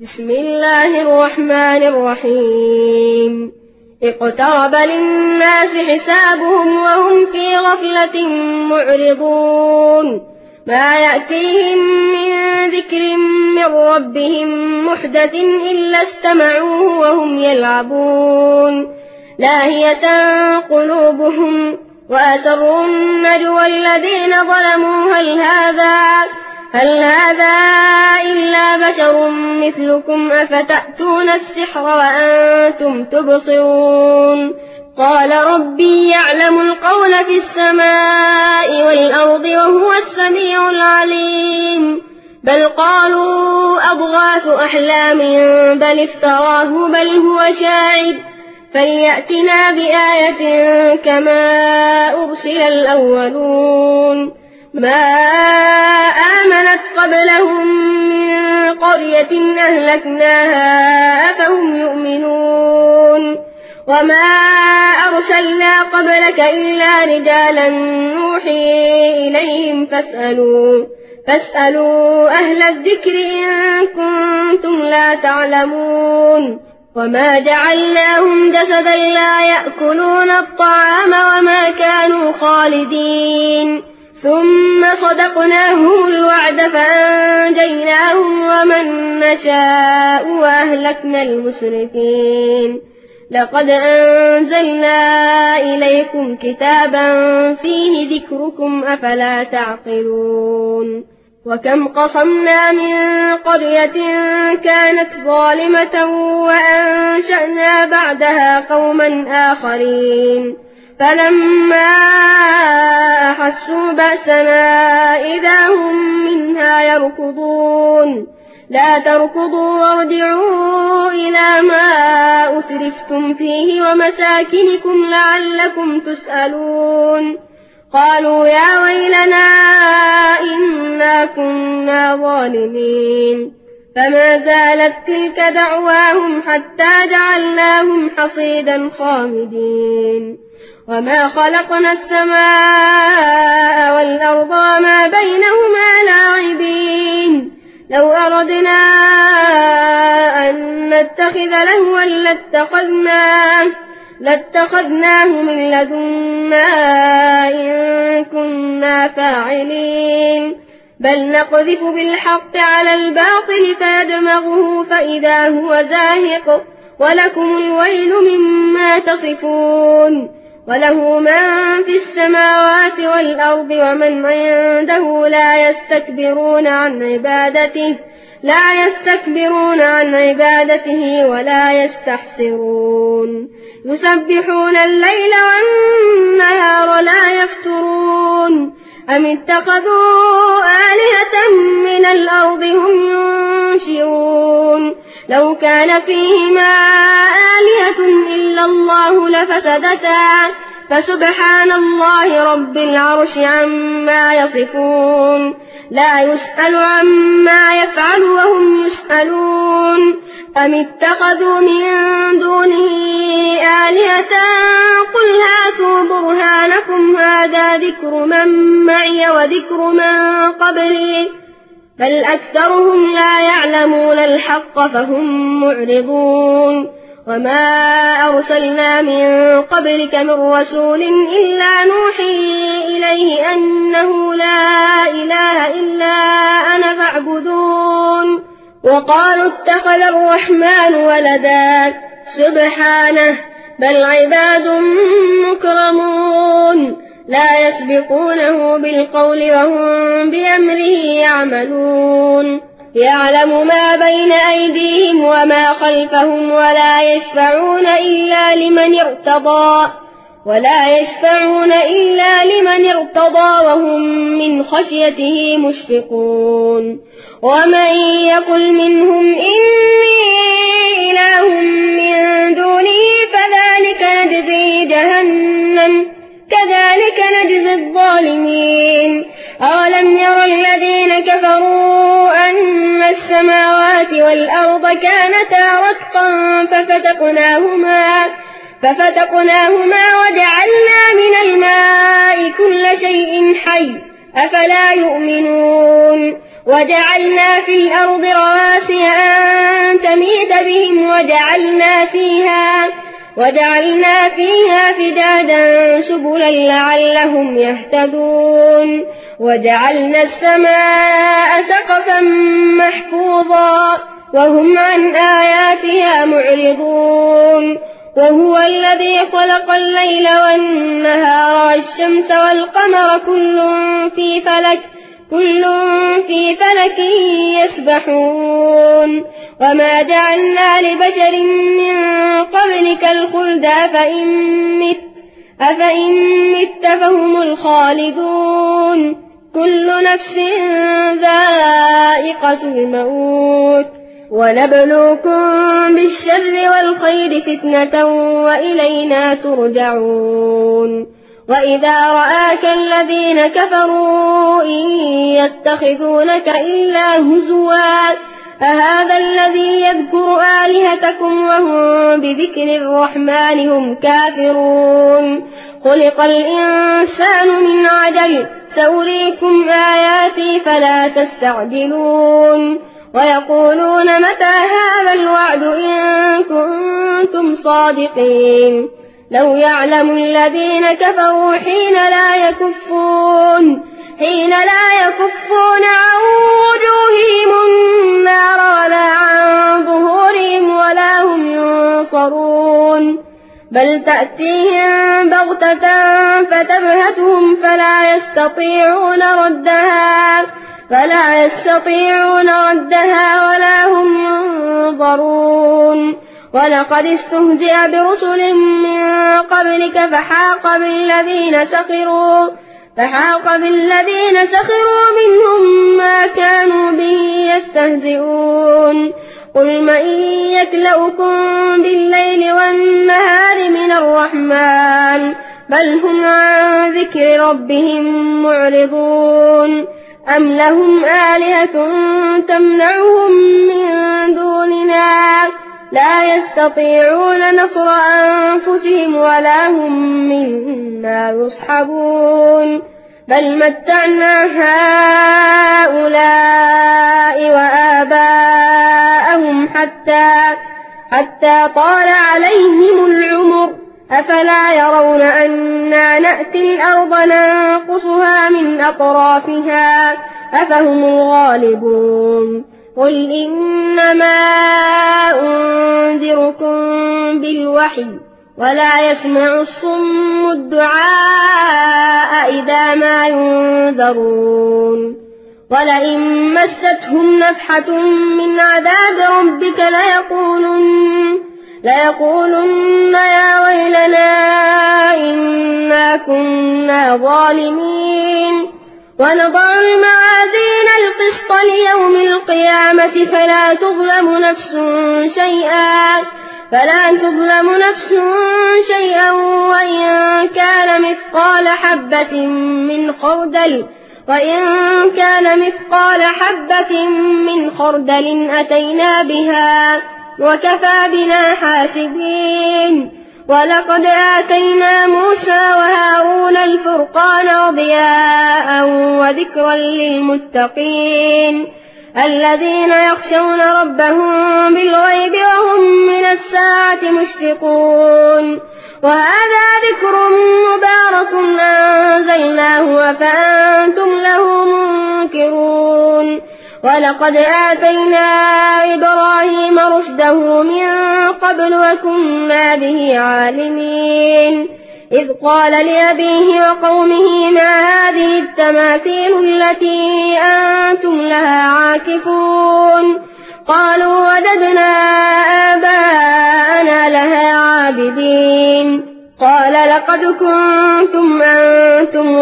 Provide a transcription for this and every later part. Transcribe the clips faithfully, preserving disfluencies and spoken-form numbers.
بسم الله الرحمن الرحيم اقترب للناس حسابهم وهم في غفلة معرضون ما يأتيهم من ذكر من ربهم محدث إلا استمعوه وهم يلعبون لاهية قلوبهم وأسروا النجوى الذين ظلموا هل هذا هل هذا إلا بشر مثلكم أفتأتون السحر وأنتم تبصرون قال ربي يعلم القول في السماء والأرض وهو السميع العليم بل قالوا أضغاث أحلام بل افتراه بل هو شاعر فليأتنا بآية كما أرسل الأولون ما آمنت قبلهم من قرية أهلكناها أفهم يؤمنون وما أرسلنا قبلك إلا رجالا نوحي إليهم فاسألوا فاسألوا أهل الذكر إن كنتم لا تعلمون وما جعلناهم جسدا لا يأكلون الطعام وما كانوا خالدين ثم صدقناهم الوعد فأنجيناهم ومن نشاء وأهلكنا المسرفين لقد أنزلنا إليكم كتابا فيه ذكركم أفلا تعقلون وكم قصمنا من قرية كانت ظالمة وأنشأنا بعدها قوما آخرين فلما أحسوا بأسنا إذا هم منها يركضون لا تركضوا وارجعوا إلى ما أترفتم فيه ومساكنكم لعلكم تسألون قالوا يا ويلنا إنا كنا ظالمين فما زالت تلك دعواهم حتى جعلناهم حصيدا خامدين وما خلقنا السماء والأرض وما بينهما لاعبين لو أردنا أن نتخذ لهوا لاتخذناه لاتخذناه من لدنا إن كنا فاعلين بل نقذف بالحق على الباطل فيدمغه فإذا هو زاهق ولكم الويل مما تصفون وله من في السماوات والأرض ومن عنده لا يستكبرون عن عبادته لا يستكبرون عن عبادته ولا يستحسرون يسبحون الليل والنهار لا يفترون أم اتخذوا آلهة من الأرض هم ينشرون لو كان فيهما آلهة إلا الله لفسدتا فسبحان الله رب العرش عما يصفون لا يسأل عما يفعل وهم يسألون أم اتخذوا من دونه آلهة قل هاتوا برهانكم هذا ذكر من معي وذكر من قبلي بل أكثرهم لا يعلمون الحق فهم معرضون وما أرسلنا من قبلك من رسول إلا نوحي إليه أنه لا إله إلا أنا فاعبدون وقالوا اتخذ الرحمن ولدا سبحانه بل عباد مكرمون لا يسبقونه بالقول وهم بأمره يعملون يعلم ما بين أيديهم وما خلفهم ولا يشفعون إلا لمن ارتضى ولا يشفعون إلا لمن ارتضى وهم من خشيته مشفقون ومن يقل منهم إني إله من دونه فذلك نجزي جهنم كذلك نجزي الظالمين أولم ير الذين كفروا أن السماوات والأرض كانتا رتقا ففتقناهما ففتقناهما وجعلنا من الماء كل شيء حي أفلا يؤمنون وجعلنا في الأرض رواسي أن بشرهم وجعلنا فيها وجعلنا فيها فجاجا سبلا لعلهم يهتدون وجعلنا السماء سقفا محفوظا وهم عن آياتها معرضون وهو الذي خلق الليل والنهار والشمس والقمر كل في فلك كل في فلك يسبحون وما جعلنا لبشر من قبلك الخلد أفإن مت أفإن مت فهم الخالدون كل نفس ذائقة الموت ونبلوكم بالشر والخير فتنة وإلينا ترجعون وإذا رآك الذين كفروا إن يتخذونك إلا هزوا أهذا الذي يذكر آلهتكم وهم بذكر الرحمن هم كافرون خلق الإنسان من عجل سأريكم آياتي فلا تستعجلون ويقولون متى هذا الوعد إن كنتم صادقين لو يعلم الذين كفروا حين لا يكفون حين لا يكفون عن وجوههم النار ولا عن ظهورهم ولا هم ينصرون بل تأتيهم بغتة فتبهتهم فلا يستطيعون ردها فلا يستطيعون ردها ولا هم ينظرون ولقد استهزئ برسل من قبلك فحاق بالذين سخروا فحاق بالذين سخروا منهم ما كانوا به يستهزئون قل من يكلؤكم بالليل والنهار من الرحمن بل هم عن ذكر ربهم معرضون أم لهم آلهة تمنعهم من دوننا لا يستطيعون نصر أنفسهم ولا هم منا يصحبون بل متعنا هؤلاء وآباءهم حتى حتى طال عليهم العمر أفلا يرون أنا نأتي الأرض ننقصها من أطرافها أفهم الغالبون قل إنما أنذركم بالوحي ولا يسمع الصم الدعاء إذا ما ينذرون ولئن مستهم نفحة من عذاب ربك ليقولن ليقولن يا ويلنا إنا كنا ظالمين ونضع الموازين القسط ليوم القيامة فلا تظلم نفس شيئا فلا تظلم نفس شيئا وإن كان مثقال حبة من خردل وإن كان مثقال حبة من خردل أتينا بها وكفى بنا حاسبين ولقد آتينا موسى وهارون الفرقان وضياء وذكرا للمتقين الذين يخشون ربهم بالغيب وهم من الساعة مشفقون وهذا ذكر مبارك أنزلناه أفأنتم له منكرون ولقد آتينا إبراهيم رشده من قبل وكنا به عالمين إذ قال لأبيه وقومه ما هذه التماثيل التي أنتم لها عاكفون قالوا وجدنا آباءنا لها عابدين قال لقد كنتم أنتم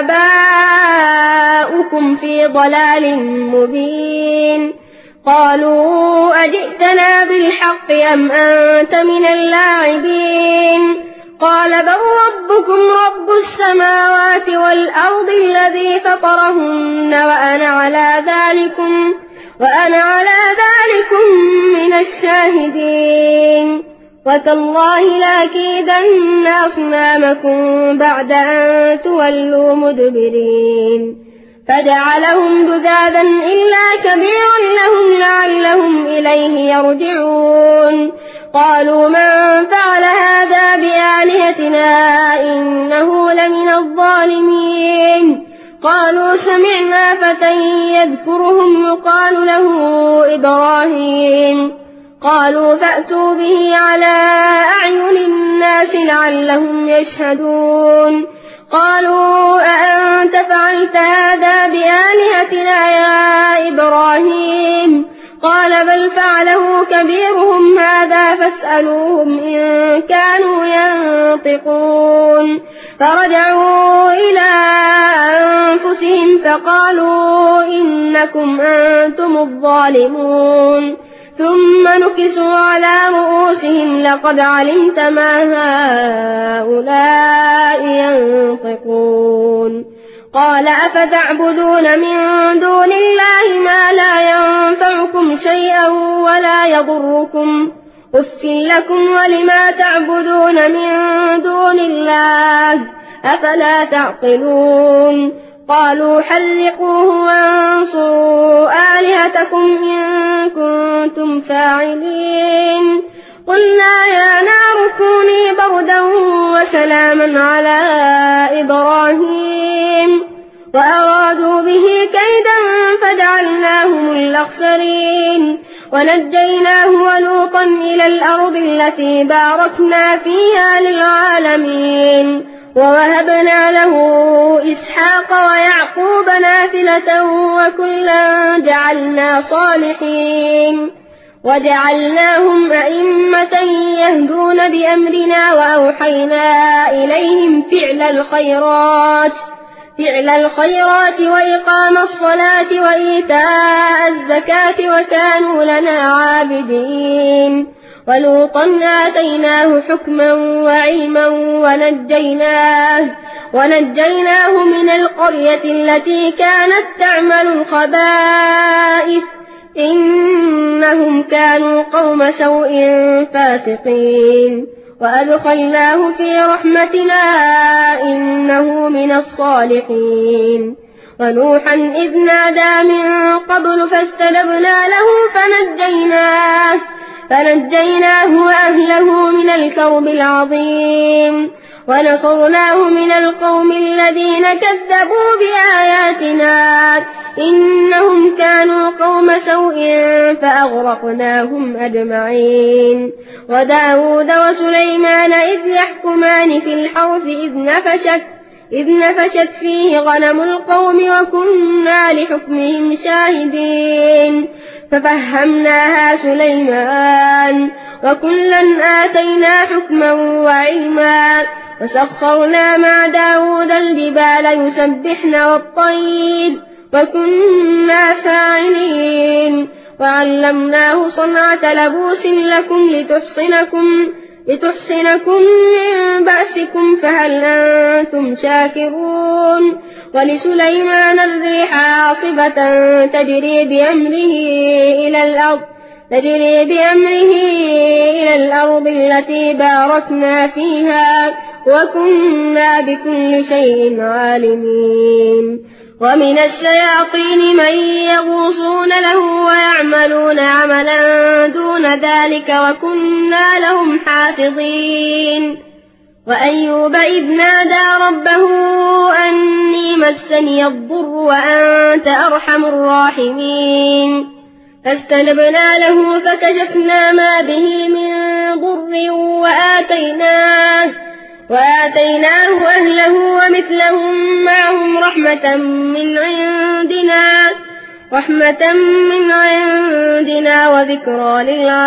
وآباؤكم في ضلال مبين قالوا أجئتنا بالحق أم أنت من اللاعبين قال بل ربكم رب السماوات والأرض الذي فطرهن وأنا على ذلكم وأنا على ذلكم من الشاهدين وتالله لأكيدن أصنامكم بعد أن تولوا مدبرين فجعلهم جذاذا إلا كبيرا لهم لعلهم إليه يرجعون قالوا من فعل هذا بآلهتنا إنه لمن الظالمين قالوا سمعنا فتى يذكرهم يقال له إبراهيم قالوا فأتوا به على أعين الناس لعلهم يشهدون قالوا أأنت فعلت هذا بآلهتنا يا إبراهيم قال بل فعله كبيرهم هذا فاسألوهم إن كانوا ينطقون فرجعوا إلى أنفسهم فقالوا إنكم أنتم الظالمون ثم نكسوا على رؤوسهم لقد علمت ما هؤلاء ينطقون قال أفتعبدون من دون الله ما لا ينفعكم شيئا ولا يضركم أف لكم ولما تعبدون من دون الله أفلا تعقلون قالوا حرقوه وانصروا آلهتكم إن كنتم فاعلين قلنا يا نار كوني بردا وسلاما على إبراهيم وأرادوا به كيدا فجعلناهم الأخسرين ونجيناه ولوطا إلى الأرض التي باركنا فيها للعالمين ووهبنا له إسحاق ويعقوب نافلة وكلا جعلنا صالحين وجعلناهم أئمة يهدون بأمرنا وأوحينا إليهم فعل الخيرات فعل الخيرات وإقام الصلاة وإيتاء الزكاة وكانوا لنا عابدين ولوطا آتيناه حكما وعلما ونجيناه ونجيناه من القرية التي كانت تعمل الخبائث إنهم كانوا قوم سوء فاسقين وأدخلناه في رحمتنا إنه من الصالحين ونوحا إذ نادى من قبل فاستجبنا له فنجيناه فنجيناه وأهله من الكرب العظيم ونصرناه من القوم الذين كذبوا بآياتنا إنهم كانوا قوم سوء فأغرقناهم أجمعين وداود وسليمان إذ يحكمان في الحرث إذ نفشت إذ نفشت فيه غنم القوم وكنا لحكمهم شاهدين ففهمناها سليمان وكلا آتينا حكما وعلما وسخرنا مع داود الجبال يسبحن والطير وكنا فاعلين وعلمناه صنعة لبوس لكم لتحصنكم لتحصنكم من بأسكم فهل أنتم شاكرون ولسليمان الريح عاصفة تجري بأمره إلى الأرض تجري بأمره إلى الأرض التي باركنا فيها وكنا بكل شيء عالمين ومن الشياطين من يغوصون له ويعملون عملا دون ذلك وكنا لهم حافظين وأيوب إذ نادى ربه أني مسني الضر وأنت أرحم الراحمين فاستجبنا له فكشفنا ما به من ضر وآتيناه وآتيناه أهله ومثلهم معهم رحمة من عندنا رحمة من عندنا وذكرى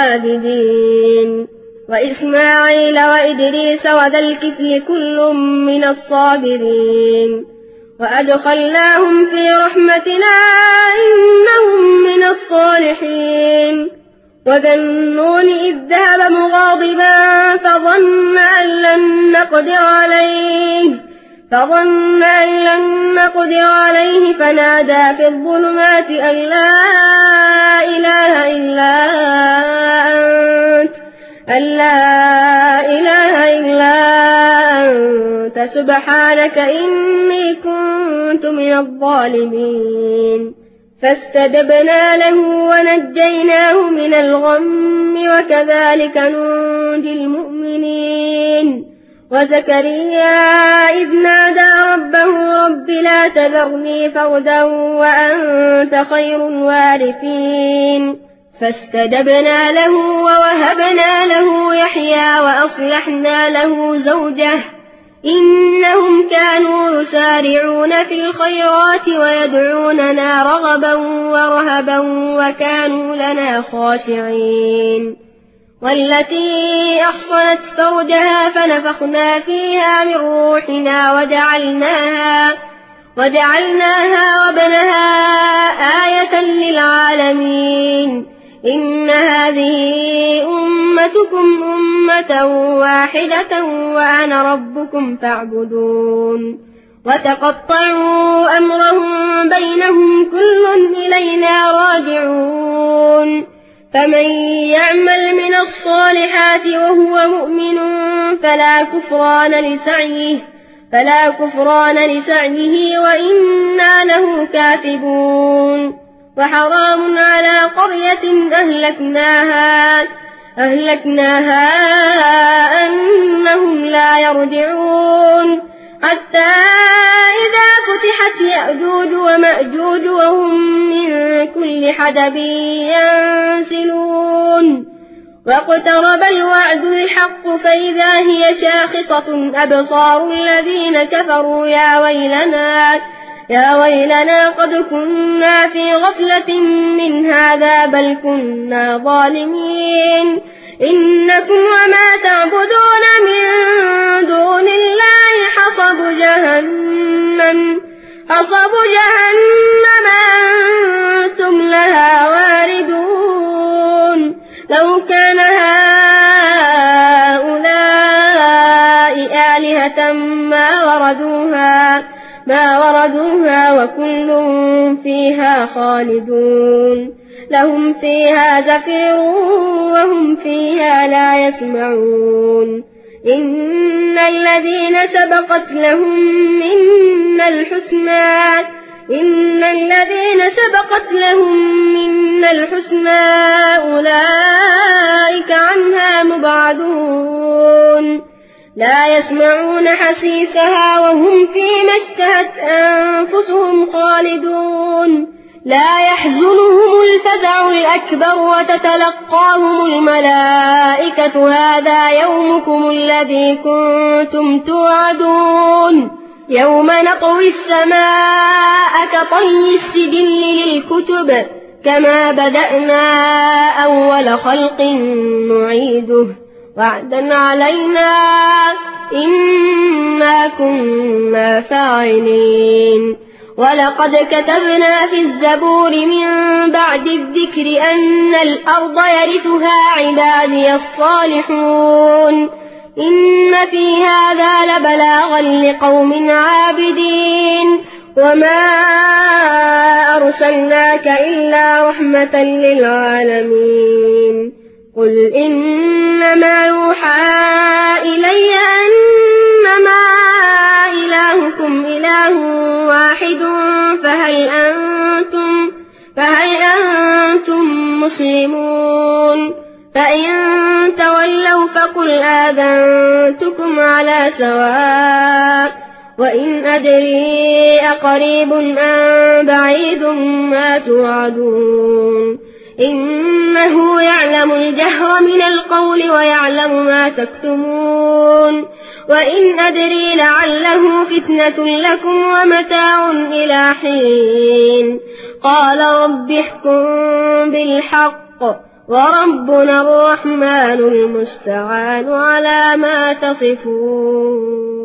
للعابدين وإسماعيل وإدريس وذا الكفل كل من الصابرين وأدخلناهم في رحمتنا إنهم من الصالحين وذا النون إذ ذهب مغاضبا فظن أن لن نقدر عليه فظن أن لن نقدر عليه فنادى في الظلمات أن لا إله إلا أنت أن لا إله إلا أنت سبحانك إني كنت من الظالمين فاستجبنا له ونجيناه من الغم وكذلك ننجي المؤمنين وزكريا إذ نادى ربه رب لا تذرني فردا وأنت خير الوارثين فاستجبنا له ووهبنا له يحيى وأصلحنا له زوجه إنهم كانوا يسارعون في الخيرات ويدعوننا رغبا ورهبا وكانوا لنا خاشعين والتي أحصنت فرجها فنفخنا فيها من روحنا وجعلناها, وجعلناها وابنها آية للعالمين إن هذه أمتكم أمة واحدة وأنا ربكم فاعبدون وتقطعوا أمرهم بينهم كل إلينا راجعون فمن يعمل من الصالحات وهو مؤمن فلا كفران لسعيه فلا كفران لسعيه وإنا له كاتبون وحرام على قرية أهلكناها أهلكناها أنهم لا يرجعون حتى إذا فتحت يأجوج ومأجوج وهم من كل حدب ينسلون واقترب الوعد الحق فإذا هي شاخصة أبصار الذين كفروا يا ويلنا يا ويلنا قد كنا في غفلة من هذا بل كنا ظالمين إنكم وما تعبدون من دون الله حصب جهنم حصب جهنم أنتم لها واردون لو كان هؤلاء آلهة ما وردوها ما وردوها وكل فيها خالدون لهم فيها زفير وهم فيها لا يسمعون إن الذين سبقت لهم منا الحسنى إن الذين سبقت لهم منا الحسنى أولئك عنها مبعدون لا يسمعون حسيسها وهم فيما اشتهت أنفسهم خالدون لا يحزنهم الفزع الأكبر وتتلقاهم الملائكة هذا يومكم الذي كنتم توعدون يوم نطوي السماء كطي السجل للكتب كما بدأنا أول خلق نعيده وعدا علينا إنا كنا فاعلين ولقد كتبنا في الزبور من بعد الذكر أن الأرض يرثها عبادي الصالحون إن في هذا لبلاغا لقوم عابدين وما أرسلناك إلا رحمة للعالمين قل إنما يوحى إلي أنما إلهكم إله واحد فهل أنتم, فهل أنتم مسلمون فإن تولوا فقل آذنتكم على سواء وإن أدري أقريب أم بعيد ما توعدون إنه يعلم الجهر من القول ويعلم ما تكتمون وإن أدري لعله فتنة لكم ومتاع إلى حين قال رب احكم بالحق وربنا الرحمن المستعان على ما تصفون.